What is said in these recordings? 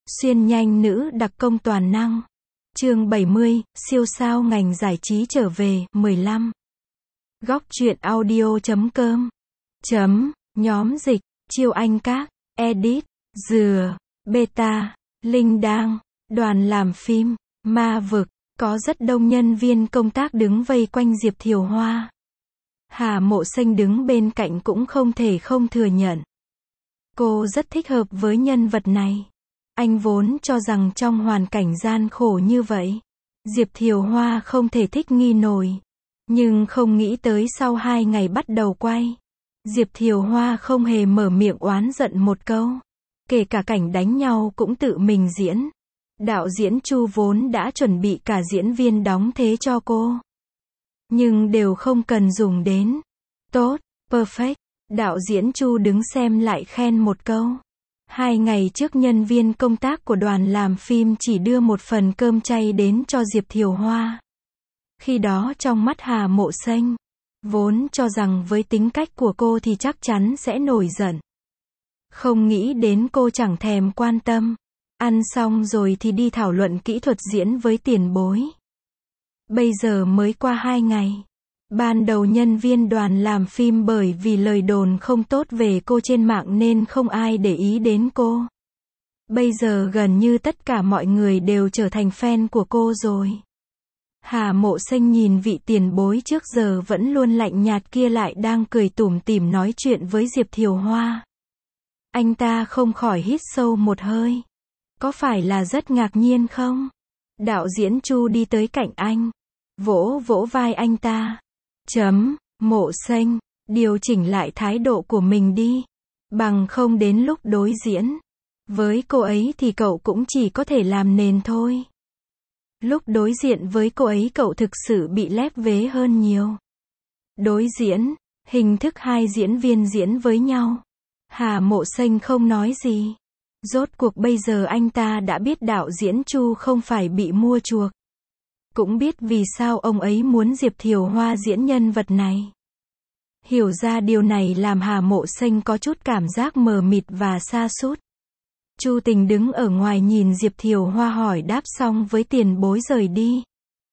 Xuyên nhanh nữ đặc công toàn năng. Chương 70, siêu sao ngành giải trí trở về, 15. Góc truyện audio.com. Nhóm dịch, Chiêu Anh Các, Edit, Dừa, Beta, Linh Đang, đoàn làm phim, Ma Vực, có rất đông nhân viên công tác đứng vây quanh Diệp Thiều Hoa. Hà Mộ Xanh đứng bên cạnh cũng không thể không thừa nhận. Cô rất thích hợp với nhân vật này. Anh vốn cho rằng trong hoàn cảnh gian khổ như vậy, Diệp Thiều Hoa không thể thích nghi nổi. Nhưng không nghĩ tới sau 2 ngày bắt đầu quay, Diệp Thiều Hoa không hề mở miệng oán giận một câu. Kể cả cảnh đánh nhau cũng tự mình diễn. Đạo diễn Chu vốn đã chuẩn bị cả diễn viên đóng thế cho cô, nhưng đều không cần dùng đến. Tốt, perfect. Đạo diễn Chu đứng xem lại khen một câu. 2 ngày trước nhân viên công tác của đoàn làm phim chỉ đưa một phần cơm chay đến cho Diệp Thiều Hoa. Khi đó trong mắt Hà Mộ Xanh, vốn cho rằng với tính cách của cô thì chắc chắn sẽ nổi giận. Không nghĩ đến cô chẳng thèm quan tâm. Ăn xong rồi thì đi thảo luận kỹ thuật diễn với tiền bối. Bây giờ mới qua 2 ngày. Ban đầu nhân viên đoàn làm phim bởi vì lời đồn không tốt về cô trên mạng nên không ai để ý đến cô. Bây giờ gần như tất cả mọi người đều trở thành fan của cô rồi. Hà Mộ Xanh nhìn vị tiền bối trước giờ vẫn luôn lạnh nhạt kia lại đang cười tủm tỉm nói chuyện với Diệp Thiều Hoa. Anh ta không khỏi hít sâu một hơi. Có phải là rất ngạc nhiên không? Đạo diễn Chu đi tới cạnh anh, vỗ vỗ vai anh ta. Mộ Xanh, điều chỉnh lại thái độ của mình đi. Bằng không đến lúc đối diễn với cô ấy thì cậu cũng chỉ có thể làm nền thôi. Lúc đối diện với cô ấy cậu thực sự bị lép vế hơn nhiều. Đối diễn, hình thức 2 diễn viên diễn với nhau. Hà Mộ Xanh không nói gì. Rốt cuộc bây giờ anh ta đã biết đạo diễn Chu không phải bị mua chuộc. Cũng biết vì sao ông ấy muốn Diệp Thiều Hoa diễn nhân vật này. Hiểu ra điều này làm Hà Mộ Xanh có chút cảm giác mờ mịt và sa sút. Chu Tình đứng ở ngoài nhìn Diệp Thiều Hoa hỏi đáp xong với tiền bối rời đi.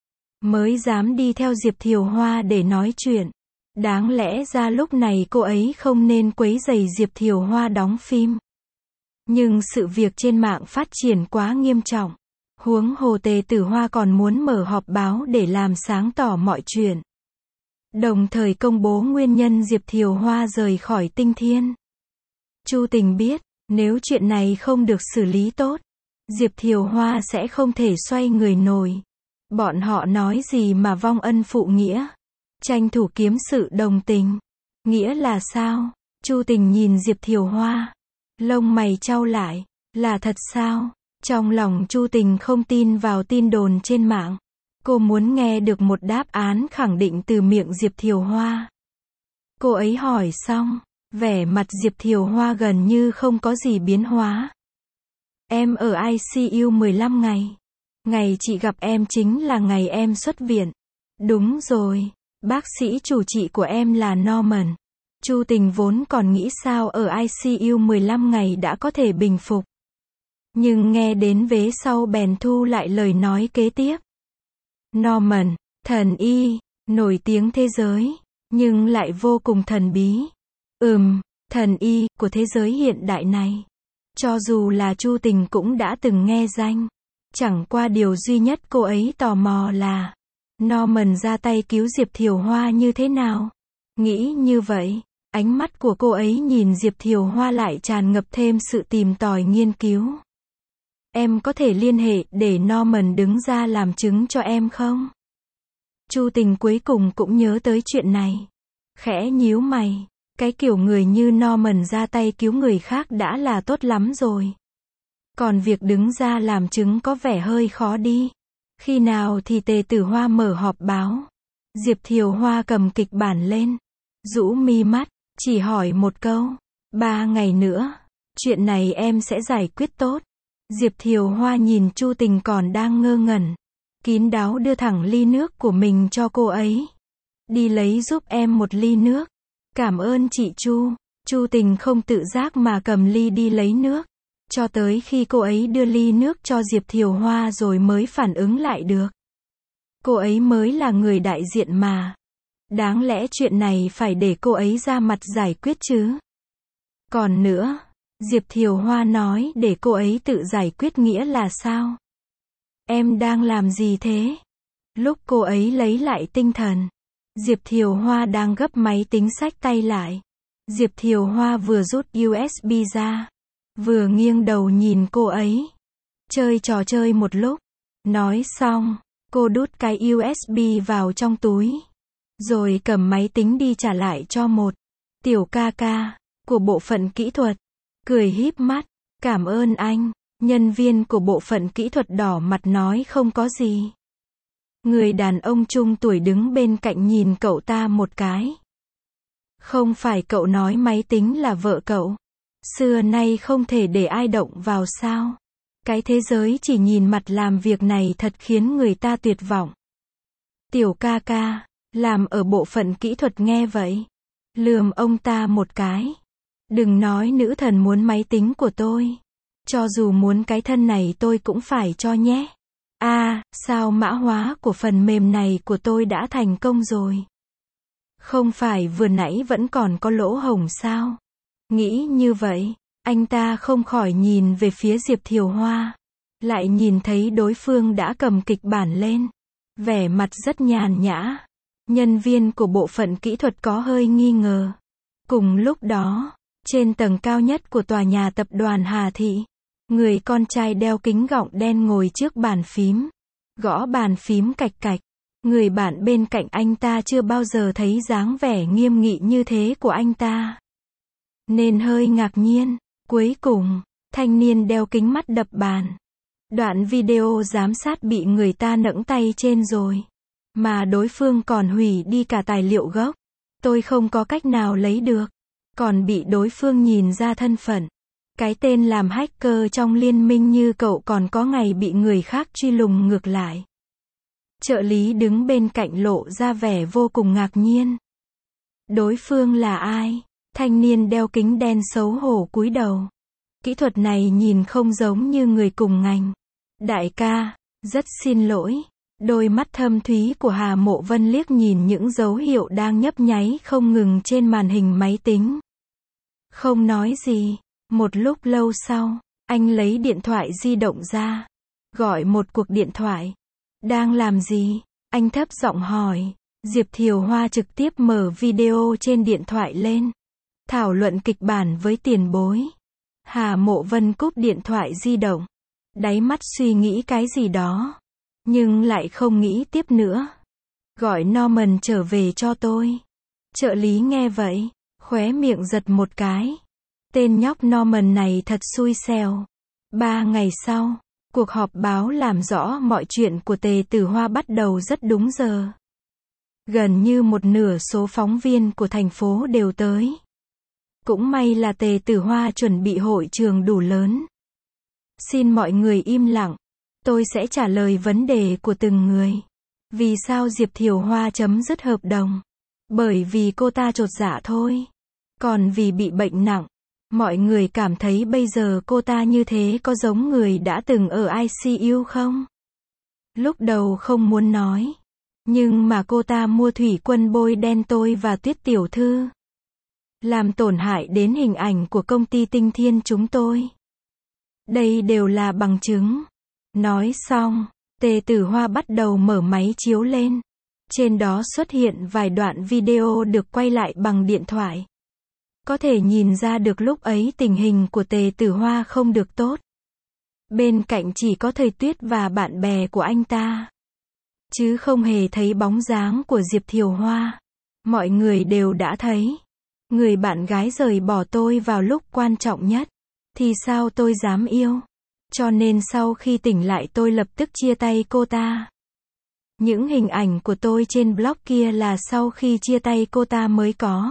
Mới dám đi theo Diệp Thiều Hoa để nói chuyện. Đáng lẽ ra lúc này cô ấy không nên quấy rầy Diệp Thiều Hoa đóng phim. Nhưng sự việc trên mạng phát triển quá nghiêm trọng. Huống hồ Tề Tử Hoa còn muốn mở họp báo để làm sáng tỏ mọi chuyện. Đồng thời công bố nguyên nhân Diệp Thiều Hoa rời khỏi Tinh Thiên. Chu Tình biết, nếu chuyện này không được xử lý tốt, Diệp Thiều Hoa sẽ không thể xoay người nổi. Bọn họ nói gì mà vong ân phụ nghĩa. Tranh thủ kiếm sự đồng tình. Nghĩa là sao? Chu Tình nhìn Diệp Thiều Hoa. Lông mày chau lại. Là thật sao? Trong lòng Chu Tình không tin vào tin đồn trên mạng. Cô muốn nghe được một đáp án khẳng định từ miệng Diệp Thiều Hoa. Cô ấy hỏi xong, vẻ mặt Diệp Thiều Hoa gần như không có gì biến hóa. Em ở ICU 15 ngày. Ngày chị gặp em chính là ngày em xuất viện. Đúng rồi, bác sĩ chủ trị của em là Norman. Chu Tình vốn còn nghĩ sao ở ICU 15 ngày đã có thể bình phục. Nhưng nghe đến vế sau bèn thu lại lời nói kế tiếp. Norman, thần y, nổi tiếng thế giới, nhưng lại vô cùng thần bí. Thần y của thế giới hiện đại này. Cho dù là Chu Tình cũng đã từng nghe danh. Chẳng qua điều duy nhất cô ấy tò mò là Norman ra tay cứu Diệp Thiều Hoa như thế nào. Nghĩ như vậy, ánh mắt của cô ấy nhìn Diệp Thiều Hoa lại tràn ngập thêm sự tìm tòi nghiên cứu. Em có thể liên hệ để Norman đứng ra làm chứng cho em không? Chu Tình cuối cùng cũng nhớ tới chuyện này. Khẽ nhíu mày. Cái kiểu người như Norman ra tay cứu người khác đã là tốt lắm rồi. Còn việc đứng ra làm chứng có vẻ hơi khó đi. Khi nào thì Tề Tử Hoa mở họp báo? Diệp Thiều Hoa cầm kịch bản lên. Rũ mi mắt, chỉ hỏi một câu. 3 ngày nữa. Chuyện này em sẽ giải quyết tốt. Diệp Thiều Hoa nhìn Chu Tình còn đang ngơ ngẩn. Kín đáo đưa thẳng ly nước của mình cho cô ấy. Đi lấy giúp em một ly nước. Cảm ơn chị Chu. Chu Tình không tự giác mà cầm ly đi lấy nước. Cho tới khi cô ấy đưa ly nước cho Diệp Thiều Hoa rồi mới phản ứng lại được. Cô ấy mới là người đại diện mà. Đáng lẽ chuyện này phải để cô ấy ra mặt giải quyết chứ. Còn nữa, Diệp Thiều Hoa nói để cô ấy tự giải quyết nghĩa là sao? Em đang làm gì thế? Lúc cô ấy lấy lại tinh thần, Diệp Thiều Hoa đang gấp máy tính xách tay lại. Diệp Thiều Hoa vừa rút USB ra, vừa nghiêng đầu nhìn cô ấy. Chơi trò chơi một lúc. Nói xong, cô đút cái USB vào trong túi. Rồi cầm máy tính đi trả lại cho một tiểu ca ca của bộ phận kỹ thuật. Cười híp mắt. Cảm ơn anh. Nhân viên của bộ phận kỹ thuật đỏ mặt nói không có gì. Người đàn ông trung tuổi đứng bên cạnh nhìn cậu ta một cái. Không phải cậu nói máy tính là vợ cậu. Xưa nay không thể để ai động vào sao? Cái thế giới chỉ nhìn mặt làm việc này thật khiến người ta tuyệt vọng. Tiểu ca ca, làm ở bộ phận kỹ thuật nghe vậy. Lườm ông ta một cái. Đừng nói nữ thần muốn máy tính của tôi. Cho dù muốn cái thân này tôi cũng phải cho nhé. Sao mã hóa của phần mềm này của tôi đã thành công rồi? Không phải vừa nãy vẫn còn có lỗ hổng sao? Nghĩ như vậy, anh ta không khỏi nhìn về phía Diệp Thiều Hoa. Lại nhìn thấy đối phương đã cầm kịch bản lên. Vẻ mặt rất nhàn nhã. Nhân viên của bộ phận kỹ thuật có hơi nghi ngờ. Cùng lúc đó, trên tầng cao nhất của tòa nhà tập đoàn Hà Thị, người con trai đeo kính gọng đen ngồi trước bàn phím. Gõ bàn phím cạch cạch. Người bạn bên cạnh anh ta chưa bao giờ thấy dáng vẻ nghiêm nghị như thế của anh ta. Nên hơi ngạc nhiên. Cuối cùng, thanh niên đeo kính mắt đập bàn. Đoạn video giám sát bị người ta nẫng tay trên rồi. Mà đối phương còn hủy đi cả tài liệu gốc. Tôi không có cách nào lấy được. Còn bị đối phương nhìn ra thân phận. Cái tên làm hacker trong liên minh như cậu còn có ngày bị người khác truy lùng ngược lại. Trợ lý đứng bên cạnh lộ ra vẻ vô cùng ngạc nhiên. Đối phương là ai? Thanh niên đeo kính đen xấu hổ cúi đầu. Kỹ thuật này nhìn không giống như người cùng ngành. Đại ca, rất xin lỗi. Đôi mắt thâm thúy của Hà Mộ Vân liếc nhìn những dấu hiệu đang nhấp nháy không ngừng trên màn hình máy tính. Không nói gì. Một lúc lâu sau, anh lấy điện thoại di động ra. Gọi một cuộc điện thoại. Đang làm gì? Anh thấp giọng hỏi. Diệp Thiều Hoa trực tiếp mở video trên điện thoại lên. Thảo luận kịch bản với tiền bối. Hà Mộ Vân cúp điện thoại di động. Đáy mắt suy nghĩ cái gì đó. Nhưng lại không nghĩ tiếp nữa. Gọi Norman trở về cho tôi. Trợ lý nghe vậy, khóe miệng giật một cái. Tên nhóc Norman này thật xui xẻo. 3 ngày sau, cuộc họp báo làm rõ mọi chuyện của Tề Tử Hoa bắt đầu rất đúng giờ. Gần như một nửa số phóng viên của thành phố đều tới. Cũng may là Tề Tử Hoa chuẩn bị hội trường đủ lớn. Xin mọi người im lặng. Tôi sẽ trả lời vấn đề của từng người. Vì sao Diệp Thiều Hoa chấm dứt hợp đồng? Bởi vì cô ta chột dạ thôi. Còn vì bị bệnh nặng. Mọi người cảm thấy bây giờ cô ta như thế có giống người đã từng ở ICU không? Lúc đầu không muốn nói. Nhưng mà cô ta mua thủy quân bôi đen tôi và Tuyết tiểu thư. Làm tổn hại đến hình ảnh của công ty Tinh Thiên chúng tôi. Đây đều là bằng chứng. Nói xong, Tề Tử Hoa bắt đầu mở máy chiếu lên. Trên đó xuất hiện vài đoạn video được quay lại bằng điện thoại. Có thể nhìn ra được lúc ấy tình hình của Tề Tử Hoa không được tốt. Bên cạnh chỉ có Thời Tuyết và bạn bè của anh ta. Chứ không hề thấy bóng dáng của Diệp Thiều Hoa. Mọi người đều đã thấy. Người bạn gái rời bỏ tôi vào lúc quan trọng nhất. Thì sao tôi dám yêu? Cho nên sau khi tỉnh lại tôi lập tức chia tay cô ta. Những hình ảnh của tôi trên blog kia là sau khi chia tay cô ta mới có.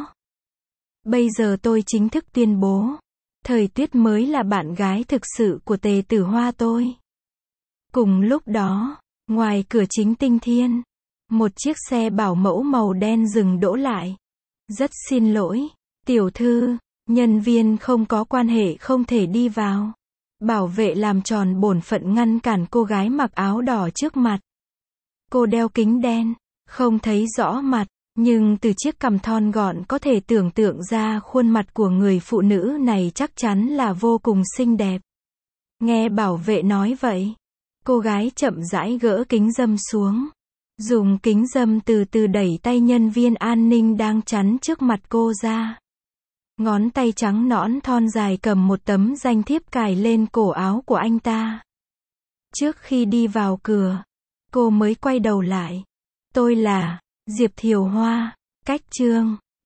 Bây giờ tôi chính thức tuyên bố. Thời Tuyết mới là bạn gái thực sự của Tề Tử Hoa tôi. Cùng lúc đó, ngoài cửa chính Tinh Thiên, một chiếc xe bảo mẫu màu đen dừng đỗ lại. Rất xin lỗi, tiểu thư, nhân viên không có quan hệ không thể đi vào. Bảo vệ làm tròn bổn phận ngăn cản cô gái mặc áo đỏ trước mặt. Cô đeo kính đen, không thấy rõ mặt, nhưng từ chiếc cằm thon gọn có thể tưởng tượng ra khuôn mặt của người phụ nữ này chắc chắn là vô cùng xinh đẹp. Nghe bảo vệ nói vậy, cô gái chậm rãi gỡ kính râm xuống. Dùng kính râm từ từ đẩy tay nhân viên an ninh đang chắn trước mặt cô ra. Ngón tay trắng nõn thon dài cầm một tấm danh thiếp cài lên cổ áo của anh ta. Trước khi đi vào cửa, cô mới quay đầu lại. Tôi là Diệp Thiều Hoa, cách chương